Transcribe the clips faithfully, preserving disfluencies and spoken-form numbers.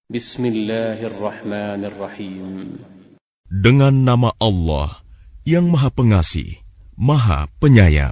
Bismillahirrahmanirrahim. Dengan nama Allah yang Maha Pengasih, Maha Penyayang.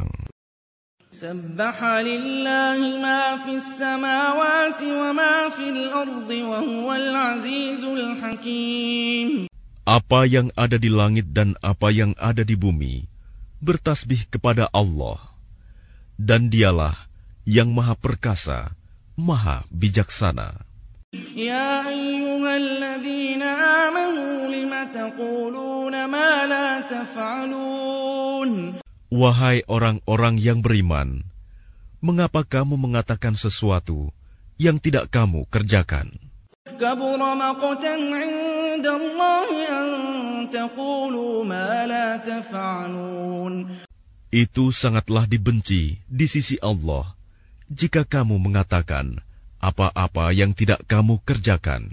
Sabbaha lillahi ma fis samawati wa ma fil ardi wa huwal azizul hakim. Apa yang ada di langit dan apa yang ada di bumi bertasbih kepada Allah, dan Dialah yang Maha Perkasa, Maha Bijaksana. Ya ayyuhalladzina amanu lima taquluna ma la taf'alun. Wahai orang-orang yang beriman, mengapa kamu mengatakan sesuatu yang tidak kamu kerjakan? Kabura maqtan 'indallahi an taqulu ma la taf'alun. Itu sangatlah dibenci di sisi Allah jika kamu mengatakan apa-apa yang tidak kamu kerjakan.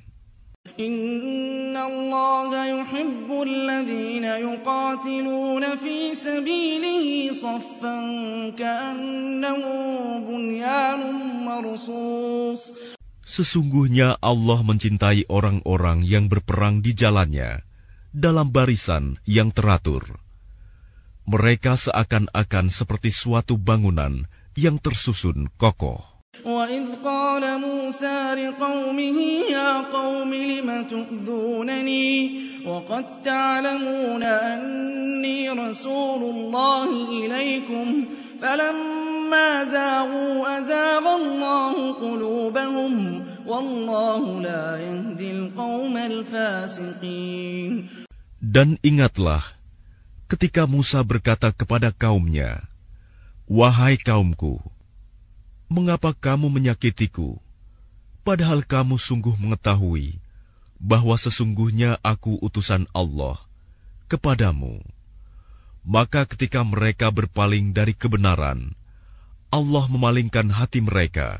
Inna Allaha yuhibbul ladzina yuqatiluna fi sabilihi saffan ka'annahum bunyanun marsus. Sesungguhnya Allah mencintai orang-orang yang berperang di jalannya dalam barisan yang teratur. Mereka seakan-akan seperti suatu bangunan yang tersusun kokoh. وَإِذْ قَالَ مُوسَىٰ لِقَوْمِهِ يَا قَوْمِ لِمَ تُؤْذُونَنِي وَقَدْ تَعْلَمُونَ أَنِّي رَسُولُ اللَّهِ إِلَيْكُمْ فَلَمَّا زَاغُوا أَزَاغَ اللَّهُ قُلُوبَهُمْ وَاللَّهُ لَا يَهْدِي الْقَوْمَ الْفَاسِقِينَ. Dan ingatlah ketika Musa berkata kepada kaumnya, "Wahai kaumku, mengapa kamu menyakitiku, padahal kamu sungguh mengetahui bahwa sesungguhnya aku utusan Allah kepadamu?" Maka ketika mereka berpaling dari kebenaran, Allah memalingkan hati mereka,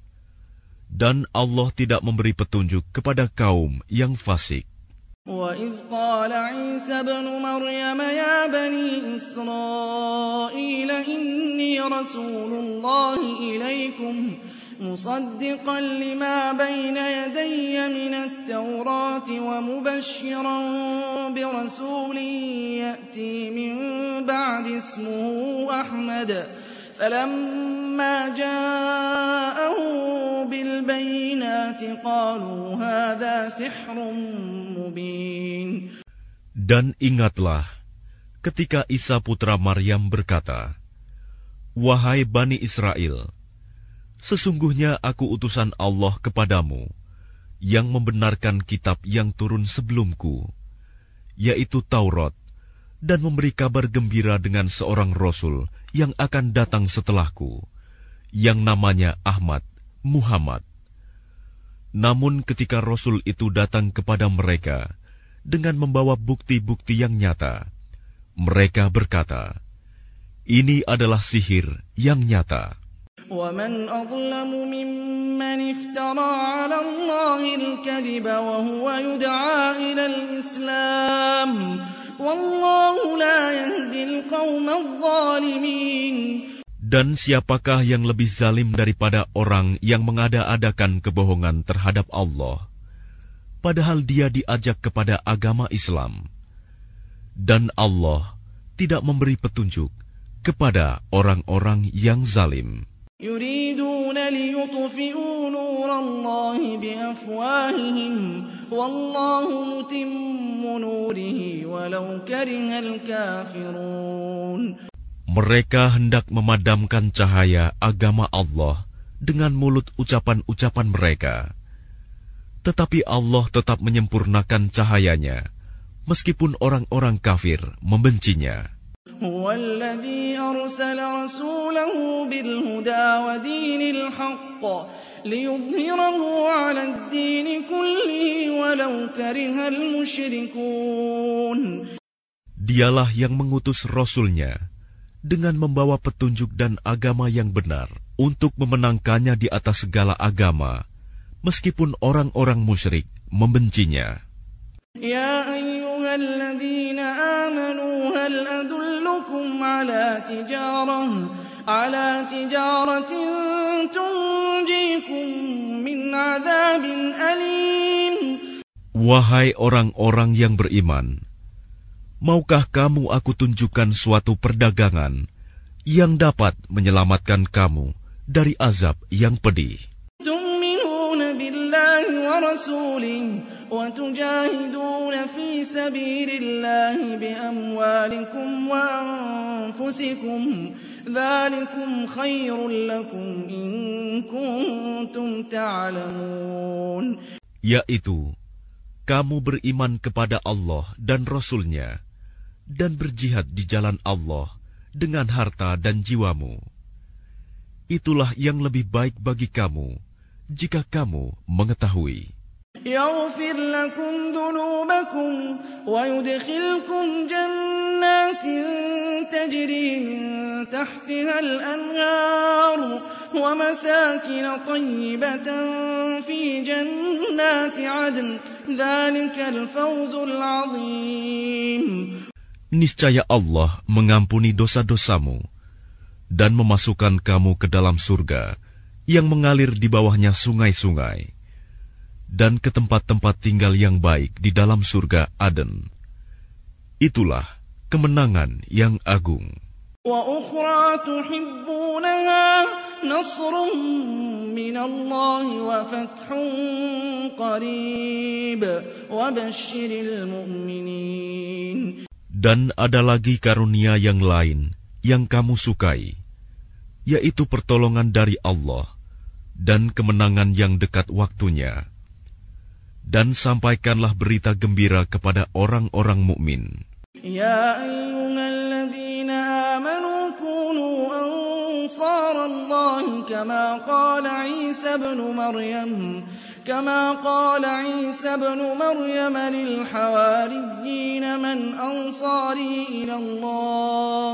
dan Allah tidak memberi petunjuk kepada kaum yang fasik. وَإِذْ قَالَ عِيسَى ابْنُ مَرْيَمَ يَا بَنِي إِسْرَائِيلَ إِنِّي رَسُولُ اللَّهِ إِلَيْكُمْ مُصَدِّقًا لِمَا بَيْنَ يَدَيَّ مِنَ التَّوْرَاةِ وَمُبَشِّرًا بِرَسُولٍ يَأْتِي مِن بَعْدِ اسْمُهُ أَحْمَدَ فَلَمَّا جَاءَهُم بِالْبَيِّنَاتِ قَالُوا هَٰذَا سِحْرٌ مُّبِينٌ. Dan ingatlah ketika Isa putra Maryam berkata, "Wahai Bani Israel, sesungguhnya aku utusan Allah kepadamu yang membenarkan kitab yang turun sebelumku, yaitu Taurat, dan memberi kabar gembira dengan seorang Rasul yang akan datang setelahku, yang namanya Ahmad, Muhammad." Namun ketika Rasul itu datang kepada mereka dengan membawa bukti-bukti yang nyata, mereka berkata, "Ini adalah sihir yang nyata." وَمَنْ أَظْلَمُ مِمَّنِ افْتَرَىٰ عَلَى اللَّهِ الْكَذِبَ وَهُوَ يُدْعَىٰ إِلَى الْإِسْلَامِ وَاللَّهُ لَا يَهْدِي الْقَوْمَ الظَّالِمِينَ. Dan siapakah yang lebih zalim daripada orang yang mengada-adakan kebohongan terhadap Allah, padahal dia diajak kepada agama Islam, dan Allah tidak memberi petunjuk kepada orang-orang yang zalim. يُرِيدُونَ لِيُطْفِئُوا نُورَ اللَّهِ بِأَفْوَاهِهِمْ وَاللَّهُ مُتِمُّ نُورِهِ وَلَوْ كَرِهَ الْكَافِرُونَ. Mereka hendak memadamkan cahaya agama Allah dengan mulut ucapan-ucapan mereka, tetapi Allah tetap menyempurnakan cahayanya, meskipun orang-orang kafir membencinya. هُوَ الَّذِي أَرْسَلَ رَسُولَهُ بِالْهُدَىٰ وَدِينِ الْحَقِّ لِيُظْهِرَهُ عَلَى الدِّينِ كُلِّهِ وَلَوْ كَرِهَ الْمُشْرِكُونَ. Dialah yang mengutus Rasul-Nya dengan membawa petunjuk dan agama yang benar untuk memenangkannya di atas segala agama, meskipun orang-orang musyrik membencinya. Ya ayyuhalladzina amanu hal adullukum ala tijarah ala tijaratin tunjikum min adzabin alim Wahai orang-orang yang beriman, maukah kamu aku tunjukkan suatu perdagangan yang dapat menyelamatkan kamu dari azab yang pedih? تؤمنون بالله ورسوله وتجاهدون في سبيل الله بأموالكم وأنفسكم ذلكم خير لكم إن كنتم تعلمون. Yaitu, kamu beriman kepada Allah dan Rasul-Nya dan berjihad di jalan Allah dengan harta dan jiwamu. Itulah yang lebih baik bagi kamu jika kamu mengetahui. يغفر لكم ذنوبكم ويدخلكم جنات تجري من تحتها الأنهار ومساكن طيبة في جنات عدن ذلك الفوز العظيم. Niscaya Allah mengampuni dosa-dosamu dan memasukkan kamu ke dalam surga yang mengalir di bawahnya sungai-sungai, dan ke tempat-tempat tinggal yang baik di dalam surga Aden. Itulah kemenangan yang agung. وَأُخْرَى تُحِبُّونَهَا نَصْرٌ مِّنَ اللَّهِ وَفَتْحٌ قَرِيبٌ وَبَشِّرِ الْمُؤْمِنِينَ. Dan ada lagi karunia yang lain yang kamu sukai, yaitu pertolongan dari Allah dan kemenangan yang dekat waktunya. Dan sampaikanlah berita gembira kepada orang-orang mukmin. Ya ayyuhalladzina amanu kunu ansarallahi kama qala Isa ibn Maryam kama qala Isa ibn Maryam lil hawariyyin man ansari ila Allah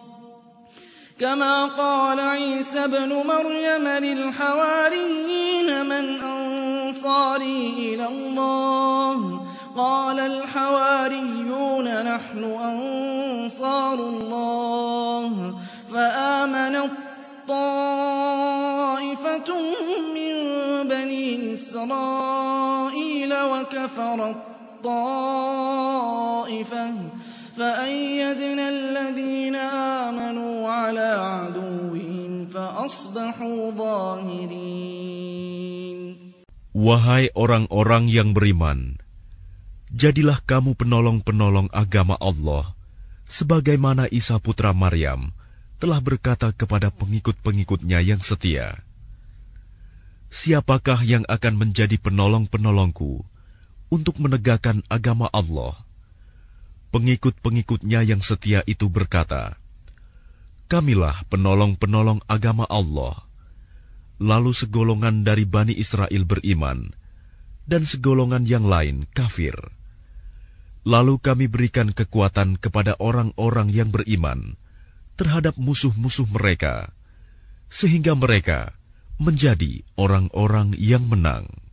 كما قال عيسى ابن مريم للحواريين من أنصاري إلى الله قال الحواريون نحن أنصار الله فآمنت طائفة من بني إسرائيل وكفرت طائفة فأيدنا الذين آمنوا على عدوهم فأصبحوا ظاهرين. Wahai orang-orang yang beriman, jadilah kamu penolong-penolong agama Allah, sebagaimana Isa putra Maryam telah berkata kepada pengikut-pengikutnya yang setia, siapakah yang akan menjadi penolong-penolongku untuk menegakkan agama Allah? Pengikut-pengikutnya yang setia itu berkata, kamilah penolong-penolong agama Allah. Lalu segolongan dari Bani Israel beriman, dan segolongan yang lain kafir. Lalu kami berikan kekuatan kepada orang-orang yang beriman terhadap musuh-musuh mereka, sehingga mereka menjadi orang-orang yang menang.